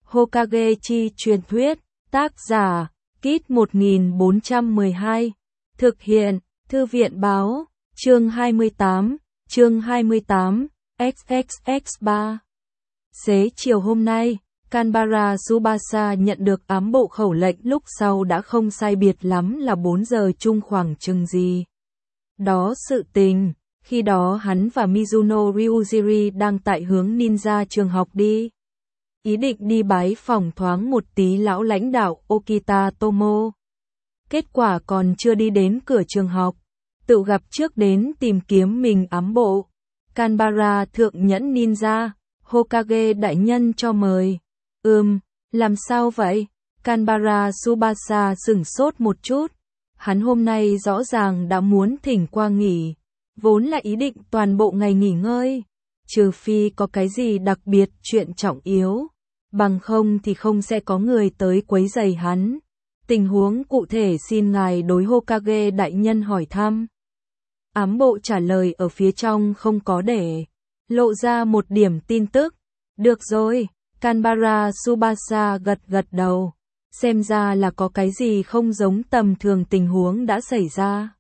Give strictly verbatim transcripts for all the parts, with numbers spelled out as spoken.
Hokage chi truyền thuyết, tác giả, Kit một nghìn bốn trăm mười hai, thực hiện, Thư viện báo, chương hai mươi tám, chương hai mươi tám, x x x ba. Xế chiều hôm nay, Kanbara Tsubasa nhận được ám bộ khẩu lệnh lúc sau đã không sai biệt lắm là bốn giờ chung khoảng chừng gì. Đó sự tình, khi đó hắn và Mizuno Ryujiri đang tại hướng ninja trường học đi. Ý định đi bái phỏng thoáng một tí lão lãnh đạo Okita Tomo. Kết quả còn chưa đi đến cửa trường học, tự gặp trước đến tìm kiếm mình ám bộ. Kanbara thượng nhẫn ninja, Hokage đại nhân cho mời. Ừm, làm sao vậy? Kanbara Tsubasa sửng sốt một chút. Hắn hôm nay rõ ràng đã muốn thỉnh qua nghỉ, vốn là ý định toàn bộ ngày nghỉ ngơi, trừ phi có cái gì đặc biệt chuyện trọng yếu, bằng không thì không sẽ có người tới quấy rầy hắn. Tình huống cụ thể xin ngài đối Hokage đại nhân hỏi thăm. Ám bộ trả lời ở phía trong không có để lộ ra một điểm tin tức. Được rồi, Kanbara Tsubasa gật gật đầu. Xem ra là có cái gì không giống tầm thường tình huống đã xảy ra.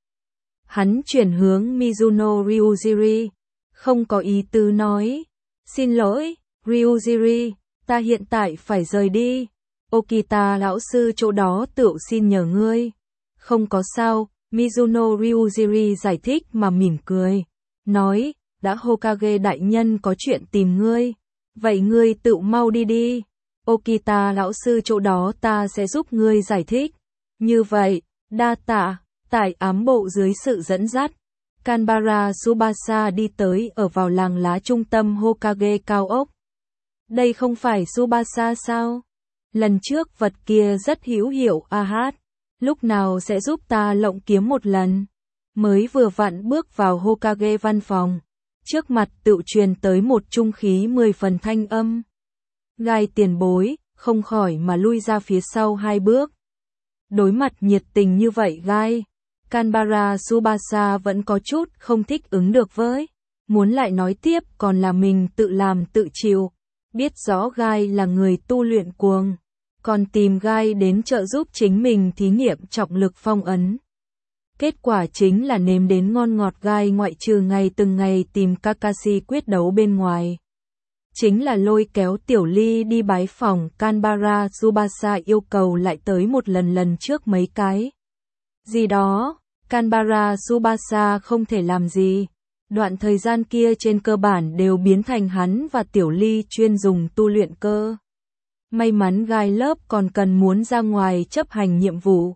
Hắn chuyển hướng Mizuno Ryujiri, không có ý tứ nói. Xin lỗi, Ryujiri, ta hiện tại phải rời đi. Okita lão sư chỗ đó tựu xin nhờ ngươi. Không có sao, Mizuno Ryujiri giải thích mà mỉm cười. Nói, đã Hokage đại nhân có chuyện tìm ngươi. Vậy ngươi tự mau đi đi. Okita lão sư chỗ đó ta sẽ giúp ngươi giải thích. Như vậy, đa tạ, tại ám bộ dưới sự dẫn dắt. Kanbara Tsubasa đi tới ở vào làng lá trung tâm Hokage cao ốc. Đây không phải Tsubasa sao? Lần trước vật kia rất hữu hiệu a hát. Lúc nào sẽ giúp ta lộng kiếm một lần? Mới vừa vặn bước vào Hokage văn phòng. Trước mặt tự truyền tới một trung khí mười phần thanh âm. Gai tiền bối, không khỏi mà lui ra phía sau hai bước. Đối mặt nhiệt tình như vậy Gai, Kanbara Tsubasa vẫn có chút không thích ứng được với. Muốn lại nói tiếp còn là mình tự làm tự chịu. Biết rõ Gai là người tu luyện cuồng. Còn tìm Gai đến trợ giúp chính mình thí nghiệm trọng lực phong ấn. Kết quả chính là nếm đến ngon ngọt Gai ngoại trừ ngày từng ngày tìm Kakashi quyết đấu bên ngoài. Chính là lôi kéo Tiểu Ly đi bái phỏng Kanbara Tsubasa yêu cầu lại tới một lần lần trước mấy cái. Gì đó, Kanbara Tsubasa không thể làm gì. Đoạn thời gian kia trên cơ bản đều biến thành hắn và Tiểu Ly chuyên dùng tu luyện cơ. May mắn Gai lớp còn cần muốn ra ngoài chấp hành nhiệm vụ.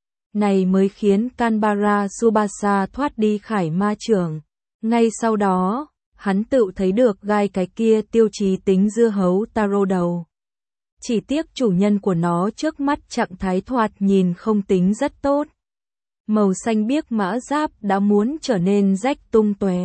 Này mới khiến Kanbara Tsubasa thoát đi khải ma trưởng. Ngay sau đó, hắn tự thấy được Gai cái kia tiêu chí tính dưa hấu taro đầu. Chỉ tiếc chủ nhân của nó trước mắt trạng thái thoạt nhìn không tính rất tốt. Màu xanh biếc mã giáp đã muốn trở nên rách tung tóe.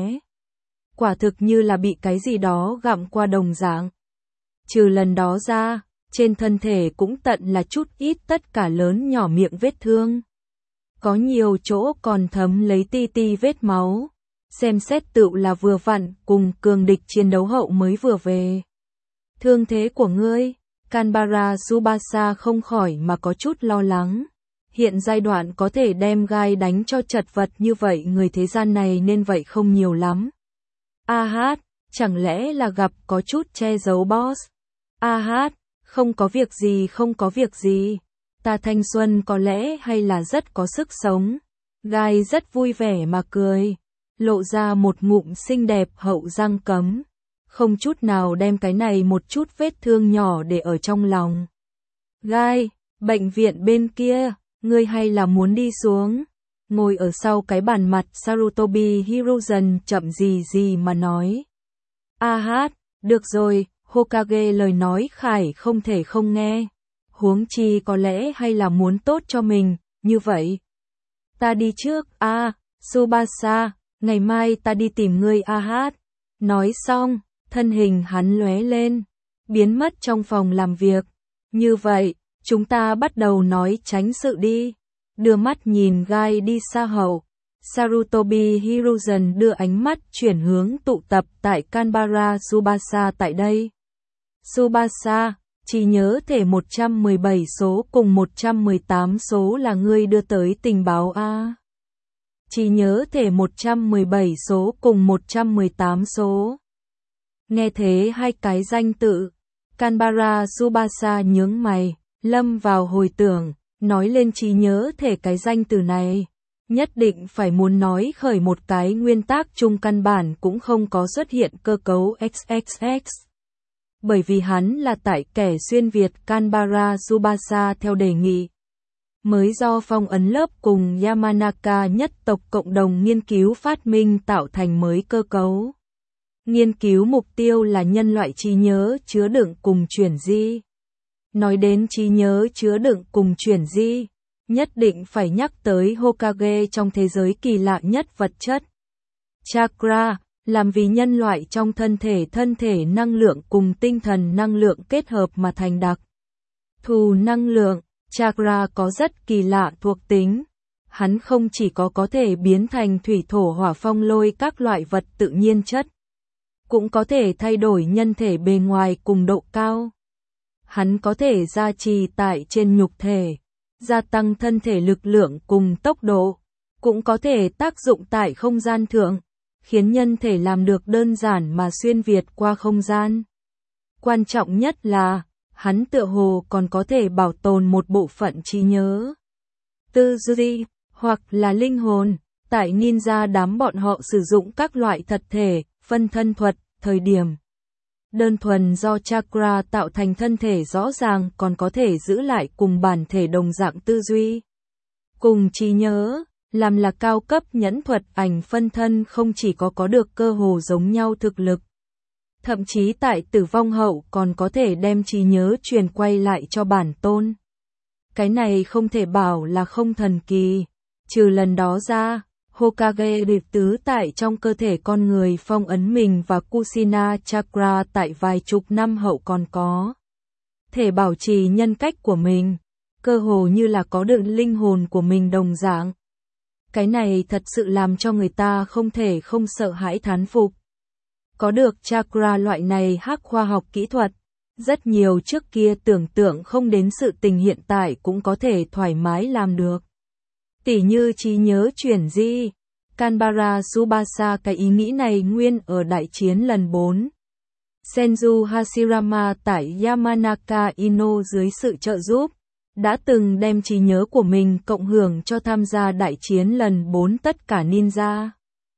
Quả thực như là bị cái gì đó gặm qua đồng dạng. Trừ lần đó ra, trên thân thể cũng tận là chút ít tất cả lớn nhỏ miệng vết thương. Có nhiều chỗ còn thấm lấy ti ti vết máu. Xem xét tựu là vừa vặn cùng cường địch chiến đấu hậu mới vừa về. Thương thế của ngươi, Kanbara Tsubasa không khỏi mà có chút lo lắng. Hiện giai đoạn có thể đem Gai đánh cho chật vật như vậy người thế gian này nên vậy không nhiều lắm. A hát, chẳng lẽ là gặp có chút che giấu boss? A hát, không có việc gì không có việc gì. Ta thanh xuân có lẽ hay là rất có sức sống. Gai rất vui vẻ mà cười. Lộ ra một ngụm xinh đẹp hậu răng cấm. Không chút nào đem cái này một chút vết thương nhỏ để ở trong lòng. Gai, bệnh viện bên kia, ngươi hay là muốn đi xuống? Ngồi ở sau cái bàn mặt Sarutobi Hiruzen chậm gì gì mà nói. A hát, được rồi, Hokage lời nói khải không thể không nghe. Huống chi có lẽ hay là muốn tốt cho mình, như vậy. Ta đi trước, a à, Tsubasa, ngày mai ta đi tìm ngươi a hát. Nói xong, thân hình hắn lóe lên, biến mất trong phòng làm việc. Như vậy, chúng ta bắt đầu nói tránh sự đi. Đưa mắt nhìn Gai đi xa hậu. Sarutobi Hiruzen đưa ánh mắt chuyển hướng tụ tập tại Kanbara Tsubasa tại đây. Tsubasa, Trí nhớ thể một trăm mười bảy số cùng một trăm mười tám số là ngươi đưa tới tình báo A. Trí nhớ thể một trăm mười bảy số cùng một trăm mười tám số. Nghe thế hai cái danh tự, Canberra Tsubasa nhướng mày, lâm vào hồi tưởng, nói lên trí nhớ thể cái danh từ này. Nhất định phải muốn nói khởi một cái nguyên tắc chung căn bản cũng không có xuất hiện cơ cấu ích ích ích. Bởi vì hắn là tại kẻ xuyên Việt Canberra Tsubasa theo đề nghị. Mới do phong ấn lớp cùng Yamanaka nhất tộc cộng đồng nghiên cứu phát minh tạo thành mới cơ cấu. Nghiên cứu mục tiêu là nhân loại trí nhớ chứa đựng cùng chuyển di. Nói đến trí nhớ chứa đựng cùng chuyển di, nhất định phải nhắc tới Hokage trong thế giới kỳ lạ nhất vật chất. Chakra, làm vì nhân loại trong thân thể thân thể năng lượng cùng tinh thần năng lượng kết hợp mà thành đặc thù năng lượng. Chakra có rất kỳ lạ thuộc tính. Hắn không chỉ có có thể biến thành thủy thổ hỏa phong lôi các loại vật tự nhiên chất, cũng có thể thay đổi nhân thể bề ngoài cùng độ cao. Hắn có thể gia trì tại trên nhục thể, gia tăng thân thể lực lượng cùng tốc độ, cũng có thể tác dụng tại không gian thượng, khiến nhân thể làm được đơn giản mà xuyên việt qua không gian. Quan trọng nhất là, hắn tựa hồ còn có thể bảo tồn một bộ phận trí nhớ, tư duy, hoặc là linh hồn. Tại ninja đám bọn họ sử dụng các loại thật thể, phân thân thuật, thời điểm đơn thuần do chakra tạo thành thân thể rõ ràng còn có thể giữ lại cùng bản thể đồng dạng tư duy, cùng trí nhớ, làm là cao cấp nhẫn thuật ảnh phân thân không chỉ có có được cơ hồ giống nhau thực lực. Thậm chí tại tử vong hậu còn có thể đem trí nhớ truyền quay lại cho bản tôn. Cái này không thể bảo là không thần kỳ. Trừ lần đó ra, Hokage điệp tứ tại trong cơ thể con người phong ấn mình và Kushina Chakra tại vài chục năm hậu còn có thể bảo trì nhân cách của mình, cơ hồ như là có được linh hồn của mình đồng dạng. Cái này thật sự làm cho người ta không thể không sợ hãi thán phục. Có được chakra loại này hắc khoa học kỹ thuật, rất nhiều trước kia tưởng tượng không đến sự tình hiện tại cũng có thể thoải mái làm được. Tỉ như trí nhớ chuyển di, Canberra Tsubasa cái ý nghĩ này nguyên ở đại chiến lần bốn. Senju Hashirama tại Yamanaka Ino dưới sự trợ giúp, đã từng đem trí nhớ của mình cộng hưởng cho tham gia đại chiến lần bốn tất cả ninja.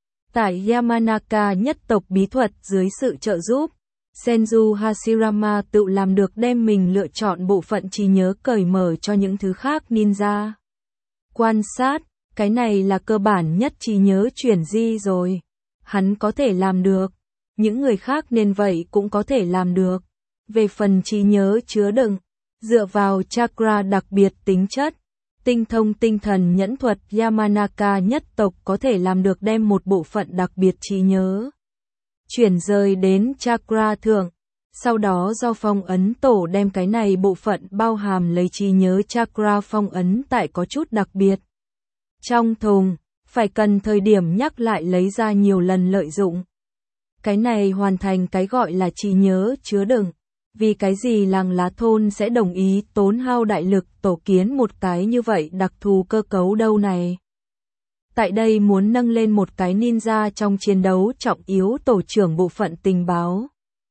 Tại Yamanaka nhất tộc bí thuật dưới sự trợ giúp, Senju Hashirama tự làm được đem mình lựa chọn bộ phận trí nhớ cởi mở cho những thứ khác ninja. Quan sát, cái này là cơ bản nhất trí nhớ chuyển di rồi. Hắn có thể làm được, những người khác nên vậy cũng có thể làm được. Về phần trí nhớ chứa đựng, dựa vào chakra đặc biệt tính chất, tinh thông tinh thần nhẫn thuật Yamanaka nhất tộc có thể làm được đem một bộ phận đặc biệt trí nhớ chuyển rời đến chakra thượng, sau đó do phong ấn tổ đem cái này bộ phận bao hàm lấy trí nhớ chakra phong ấn tại có chút đặc biệt. Trong thùng, phải cần thời điểm nhắc lại lấy ra nhiều lần lợi dụng. Cái này hoàn thành cái gọi là trí nhớ chứa đựng. Vì cái gì làng lá thôn sẽ đồng ý tốn hao đại lực tổ kiến một cái như vậy đặc thù cơ cấu đâu này. Tại đây muốn nâng lên một cái ninja trong chiến đấu trọng yếu tổ trưởng bộ phận tình báo.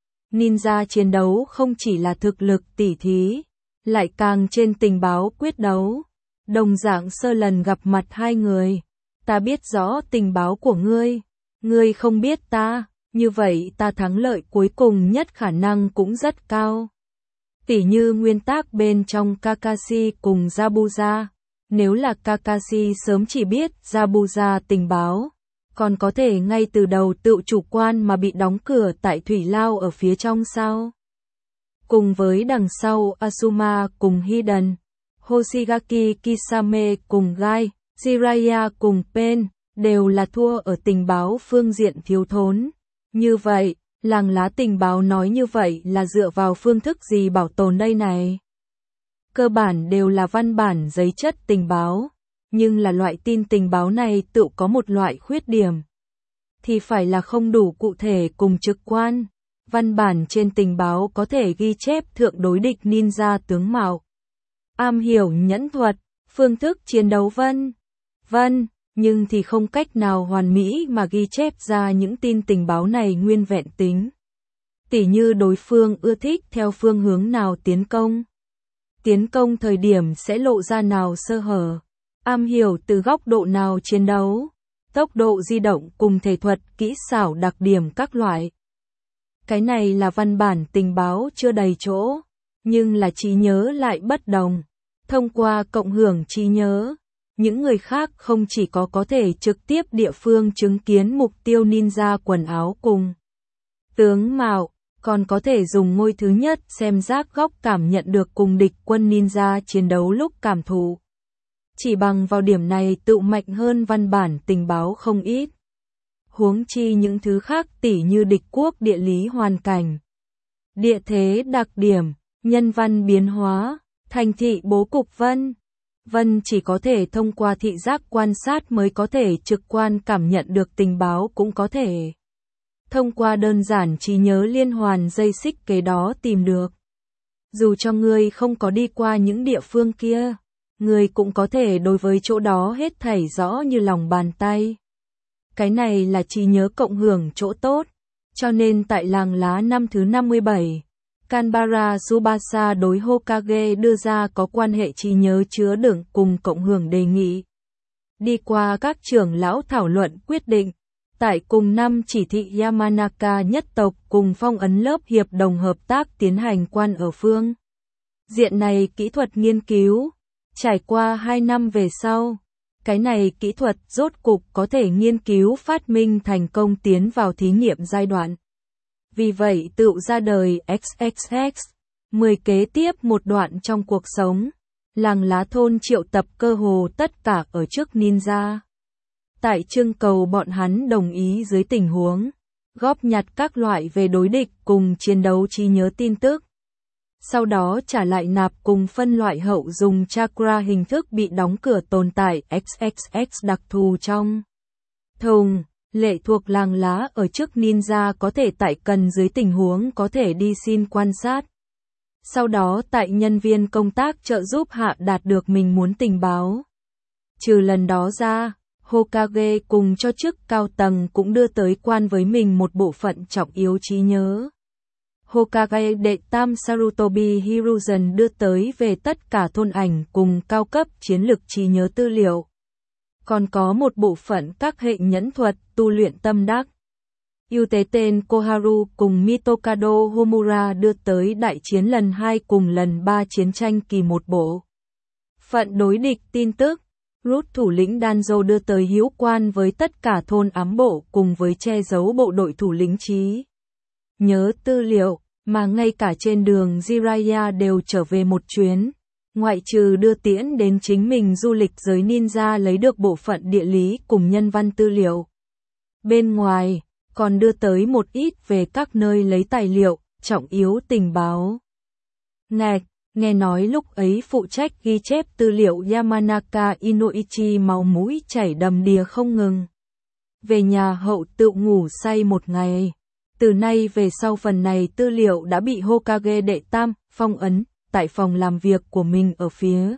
Ninja chiến đấu không chỉ là thực lực tỉ thí, lại càng trên tình báo quyết đấu. Đồng dạng sơ lần gặp mặt hai người, ta biết rõ tình báo của ngươi, ngươi không biết ta, như vậy ta thắng lợi cuối cùng nhất khả năng cũng rất cao. Tỉ như nguyên tắc bên trong Kakashi cùng Zabuza, nếu là Kakashi sớm chỉ biết Zabuza tình báo, còn có thể ngay từ đầu tự chủ quan mà bị đóng cửa tại thủy lao ở phía trong sao. Cùng với đằng sau Asuma cùng Hiden, Hoshigaki Kisame cùng Gai, Jiraiya cùng Pen, đều là thua ở tình báo phương diện thiếu thốn. Như vậy, làng lá tình báo nói như vậy là dựa vào phương thức gì bảo tồn đây này? Cơ bản đều là văn bản giấy chất tình báo, nhưng là loại tin tình báo này tự có một loại khuyết điểm. Thì phải là không đủ cụ thể cùng trực quan. Văn bản trên tình báo có thể ghi chép thượng đối địch ninja tướng mạo, am hiểu nhẫn thuật, phương thức chiến đấu vân vân, nhưng thì không cách nào hoàn mỹ mà ghi chép ra những tin tình báo này nguyên vẹn tính. Tỉ như đối phương ưa thích theo phương hướng nào tiến công, tiến công thời điểm sẽ lộ ra nào sơ hở, am hiểu từ góc độ nào chiến đấu, tốc độ di động cùng thể thuật, kỹ xảo đặc điểm các loại. Cái này là văn bản tình báo chưa đầy chỗ, nhưng là trí nhớ lại bất đồng. Thông qua cộng hưởng trí nhớ, những người khác không chỉ có có thể trực tiếp địa phương chứng kiến mục tiêu ninja quần áo cùng tướng mạo, còn có thể dùng ngôi thứ nhất xem giác góc cảm nhận được cùng địch quân ninja chiến đấu lúc cảm thụ. Chỉ bằng vào điểm này tự mạnh hơn văn bản tình báo không ít. Huống chi những thứ khác tỉ như địch quốc địa lý hoàn cảnh, địa thế đặc điểm, nhân văn biến hóa, thành thị bố cục vân vân chỉ có thể thông qua thị giác quan sát mới có thể trực quan cảm nhận được tình báo, cũng có thể thông qua đơn giản trí nhớ liên hoàn dây xích kế đó tìm được. Dù cho ngươi không có đi qua những địa phương kia, ngươi cũng có thể đối với chỗ đó hết thảy rõ như lòng bàn tay. Cái này là trí nhớ cộng hưởng chỗ tốt, cho nên tại làng lá năm thứ năm mươi bảy, Kanbara Tsubasa đối Hokage đưa ra có quan hệ trí nhớ chứa đựng cùng cộng hưởng đề nghị. Đi qua các trưởng lão thảo luận quyết định, tại cùng năm chỉ thị Yamanaka nhất tộc cùng phong ấn lớp hiệp đồng hợp tác tiến hành quan ở phương diện này kỹ thuật nghiên cứu. Trải qua hai năm về sau, cái này kỹ thuật rốt cục có thể nghiên cứu phát minh thành công tiến vào thí nghiệm giai đoạn. Vì vậy tự ra đời ích ích ích, mười kế tiếp một đoạn trong cuộc sống, làng lá thôn triệu tập cơ hồ tất cả ở trước ninja. Tại trưng cầu bọn hắn đồng ý dưới tình huống, góp nhặt các loại về đối địch cùng chiến đấu trí nhớ tin tức. Sau đó trả lại nạp cùng phân loại hậu dùng chakra hình thức bị đóng cửa tồn tại ích ích ích đặc thù trong thùng. Lệ thuộc làng lá ở trước ninja có thể tại cần dưới tình huống có thể đi xin quan sát. Sau đó tại nhân viên công tác trợ giúp hạ đạt được mình muốn tình báo. Trừ lần đó ra, Hokage cùng cho chức cao tầng cũng đưa tới quan với mình một bộ phận trọng yếu trí nhớ. Hokage đệ tam Sarutobi Hiruzen đưa tới về tất cả thôn ảnh cùng cao cấp chiến lực trí nhớ tư liệu. Còn có một bộ phận các hệ nhẫn thuật, tu luyện tâm đắc. Ưu tế tên Koharu cùng Mitokado Homura đưa tới đại chiến lần hai cùng lần ba chiến tranh kỳ một bộ phận đối địch tin tức. Rút thủ lĩnh Danzo đưa tới hữu quan với tất cả thôn ám bộ cùng với che giấu bộ đội thủ lĩnh trí nhớ tư liệu, mà ngay cả trên đường Jiraiya đều trở về một chuyến. Ngoại trừ đưa tiễn đến chính mình du lịch giới ninja lấy được bộ phận địa lý cùng nhân văn tư liệu. Bên ngoài, còn đưa tới một ít về các nơi lấy tài liệu, trọng yếu tình báo. Ngạch, nghe nói lúc ấy phụ trách ghi chép tư liệu Yamanaka Inoichi máu mũi chảy đầm đìa không ngừng. Về nhà hậu tự ngủ say một ngày. Từ nay về sau phần này tư liệu đã bị Hokage đệ tam phong ấn tại phòng làm việc của mình ở phía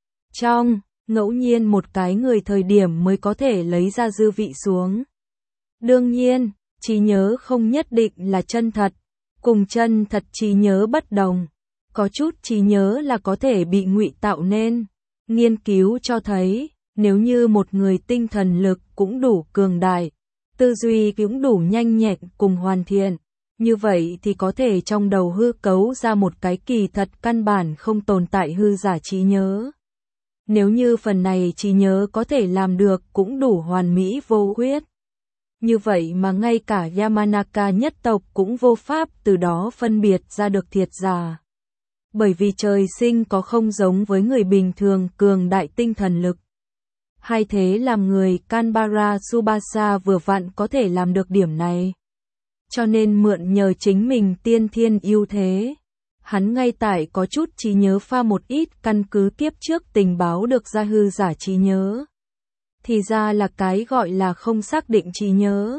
trong, ngẫu nhiên một cái người thời điểm mới có thể lấy ra dư vị xuống. Đương nhiên, trí nhớ không nhất định là chân thật, cùng chân thật trí nhớ bất đồng. Có chút trí nhớ là có thể bị ngụy tạo nên. Nghiên cứu cho thấy, nếu như một người tinh thần lực cũng đủ cường đại, tư duy cũng đủ nhanh nhẹn cùng hoàn thiện, như vậy thì có thể trong đầu hư cấu ra một cái kỳ thật căn bản không tồn tại hư giả trí nhớ. Nếu như phần này trí nhớ có thể làm được cũng đủ hoàn mỹ vô khuyết. Như vậy mà ngay cả Yamanaka nhất tộc cũng vô pháp từ đó phân biệt ra được thiệt giả. Bởi vì trời sinh có không giống với người bình thường cường đại tinh thần lực. Hay thế làm người Kanbara Tsubasa vừa vặn có thể làm được điểm này. Cho nên mượn nhờ chính mình tiên thiên ưu thế. Hắn ngay tại có chút trí nhớ pha một ít căn cứ kiếp trước tình báo được ra hư giả trí nhớ. Thì ra là cái gọi là không xác định trí nhớ.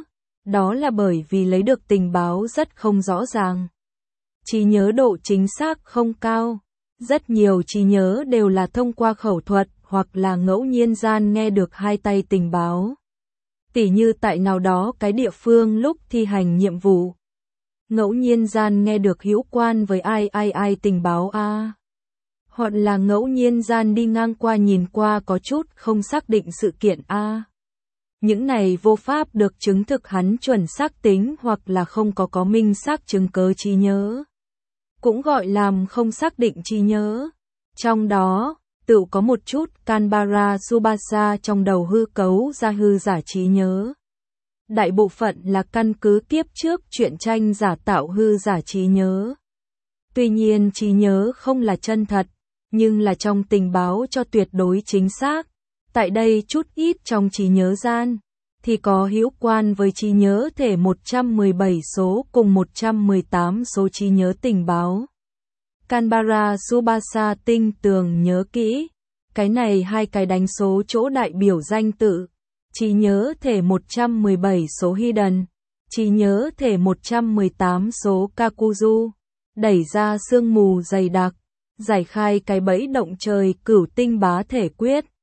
Đó là bởi vì lấy được tình báo rất không rõ ràng. Trí nhớ độ chính xác không cao. Rất nhiều trí nhớ đều là thông qua khẩu thuật hoặc là ngẫu nhiên gian nghe được hai tay tình báo. Tỉ như tại nào đó cái địa phương lúc thi hành nhiệm vụ. Ngẫu nhiên gian nghe được hữu quan với ai ai ai tình báo a. Hoặc là ngẫu nhiên gian đi ngang qua nhìn qua có chút không xác định sự kiện a. Những này vô pháp được chứng thực hắn chuẩn xác tính hoặc là không có có minh xác chứng cứ trí nhớ. Cũng gọi làm không xác định trí nhớ. Trong đó, tự có một chút Canberra Subasa trong đầu hư cấu ra hư giả trí nhớ. Đại bộ phận là căn cứ kiếp trước truyện tranh giả tạo hư giả trí nhớ. Tuy nhiên trí nhớ không là chân thật, nhưng là trong tình báo cho tuyệt đối chính xác. Tại đây chút ít trong trí nhớ gian, thì có hữu quan với trí nhớ thể một trăm mười bảy số cùng một trăm mười tám số trí nhớ tình báo. Canberra Subasa tinh tường nhớ kỹ, cái này hai cái đánh số chỗ đại biểu danh tự. Trí nhớ thể một trăm mười bảy số Hidden, trí nhớ thể một trăm mười tám số Kakuzu, đẩy ra sương mù dày đặc, giải khai cái bẫy động trời cửu tinh bá thể quyết.